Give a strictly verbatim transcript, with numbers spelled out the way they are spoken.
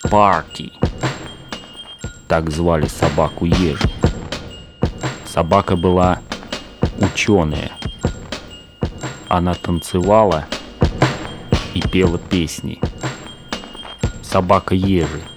Парти. Так звали собаку Ежи. Собака была ученая. Она танцевала и пела песни. Собака Ежи.